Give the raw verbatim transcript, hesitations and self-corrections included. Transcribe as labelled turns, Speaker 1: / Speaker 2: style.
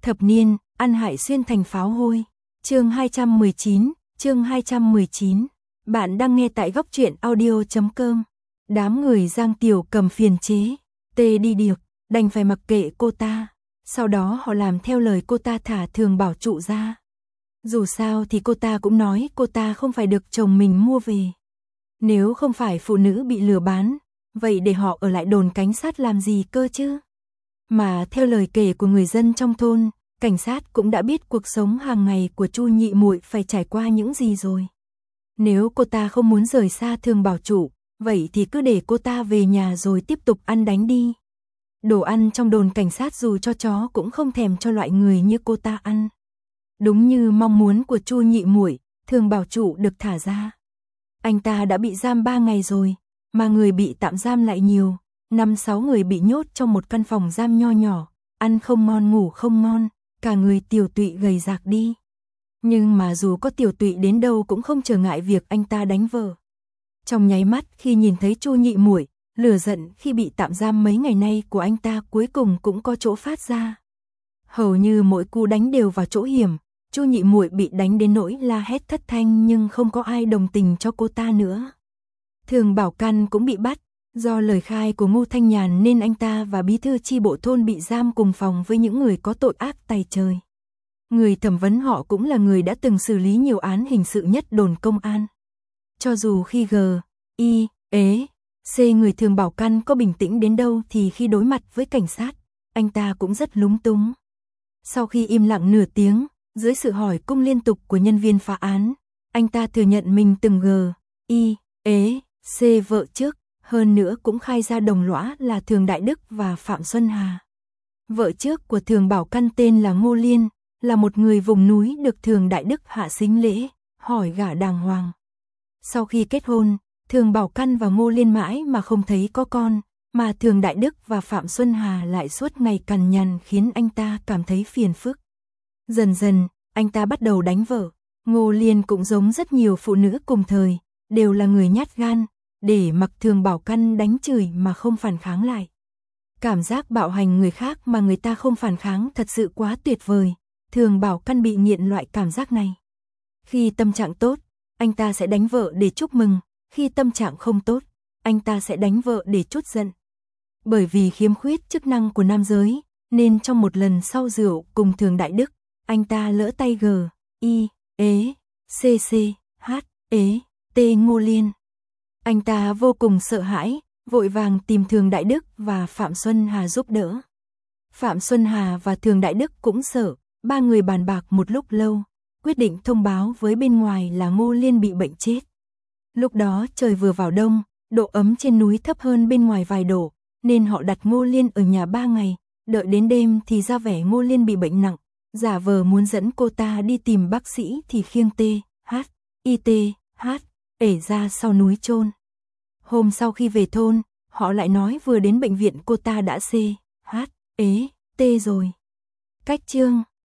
Speaker 1: Thập niên, ăn hại xuyên thành pháo hôi. Chương hai trăm mười chín, chương hai trăm mười chín. Bạn đang nghe tại góc truyện audio chấm com. Đám người Giang Tiểu Cầm phiền chế, tê đi điệp, đành phải mặc kệ cô ta. Sau đó họ làm theo lời cô ta thả Thường Bảo trụ ra. Dù sao thì cô ta cũng nói cô ta không phải được chồng mình mua về. Nếu không phải phụ nữ bị lừa bán, vậy để họ ở lại đồn cảnh sát làm gì cơ chứ? Mà theo lời kể của người dân trong thôn, cảnh sát cũng đã biết cuộc sống hàng ngày của Chu nhị muội phải trải qua những gì rồi. Nếu cô ta không muốn rời xa Thường Bảo trụ, vậy thì cứ để cô ta về nhà rồi tiếp tục ăn đánh đi. Đồ ăn trong đồn cảnh sát dù cho chó cũng không thèm cho loại người như cô ta ăn. Đúng như mong muốn của Chu nhị muội, Thường Bảo trụ được thả ra. Anh ta đã bị giam ba ngày rồi, mà người bị tạm giam lại nhiều, năm sáu người bị nhốt trong một căn phòng giam nho nhỏ, ăn không ngon ngủ không ngon, cả người tiều tụy gầy rạc đi. Nhưng mà dù có tiều tụy đến đâu cũng không trở ngại việc anh ta đánh vợ. Trong nháy mắt khi nhìn thấy Chu nhị muội, lửa giận khi bị tạm giam mấy ngày nay của anh ta cuối cùng cũng có chỗ phát ra. Hầu như mỗi cú đánh đều vào chỗ hiểm, Chu nhị muội bị đánh đến nỗi la hét thất thanh nhưng không có ai đồng tình cho cô ta nữa. Thường Bảo Căn cũng bị bắt, do lời khai của Ngô Thanh Nhàn nên anh ta và bí thư chi bộ thôn bị giam cùng phòng với những người có tội ác tày trời. Người thẩm vấn họ cũng là người đã từng xử lý nhiều án hình sự nhất đồn công an. Cho dù khi G, I, ế, C người Thường Bảo Căn có bình tĩnh đến đâu thì khi đối mặt với cảnh sát, anh ta cũng rất lúng túng. Sau khi im lặng nửa tiếng, dưới sự hỏi cung liên tục của nhân viên phá án, anh ta thừa nhận mình từng G, I, ế, C vợ trước, hơn nữa cũng khai ra đồng lõa là Thường Đại Đức và Phạm Xuân Hà. Vợ trước của Thường Bảo Căn tên là Ngô Liên, là một người vùng núi được Thường Đại Đức hạ sính lễ, hỏi gả đàng hoàng. Sau khi kết hôn, Thường Bảo Căn và Ngô Liên mãi mà không thấy có con, mà Thường Đại Đức và Phạm Xuân Hà lại suốt ngày cằn nhằn khiến anh ta cảm thấy phiền phức. Dần dần, anh ta bắt đầu đánh vợ. Ngô Liên cũng giống rất nhiều phụ nữ cùng thời, đều là người nhát gan, để mặc Thường Bảo Căn đánh chửi mà không phản kháng lại. Cảm giác bạo hành người khác mà người ta không phản kháng thật sự quá tuyệt vời. Thường Bảo Căn bị nghiện loại cảm giác này. Khi tâm trạng tốt, anh ta sẽ đánh vợ để chúc mừng, khi tâm trạng không tốt, anh ta sẽ đánh vợ để trút giận. Bởi vì khiếm khuyết chức năng của nam giới, nên trong một lần sau rượu cùng Thường Đại Đức, anh ta lỡ tay G, I, ế, C C, H, ế, T Ngô Liên. Anh ta vô cùng sợ hãi, vội vàng tìm Thường Đại Đức và Phạm Xuân Hà giúp đỡ. Phạm Xuân Hà và Thường Đại Đức cũng sợ, ba người bàn bạc một lúc lâu, quyết định thông báo với bên ngoài là Ngô Liên bị bệnh chết. Lúc đó trời vừa vào đông, độ ấm trên núi thấp hơn bên ngoài vài độ, nên họ đặt Ngô Liên ở nhà ba ngày, đợi đến đêm thì ra vẻ Ngô Liên bị bệnh nặng, giả vờ muốn dẫn cô ta đi tìm bác sĩ thì khiêng T, H, I T, H, ể ra sau núi chôn. Hôm sau khi về thôn, họ lại nói vừa đến bệnh viện cô ta đã C, H, ế, T rồi. Cách chương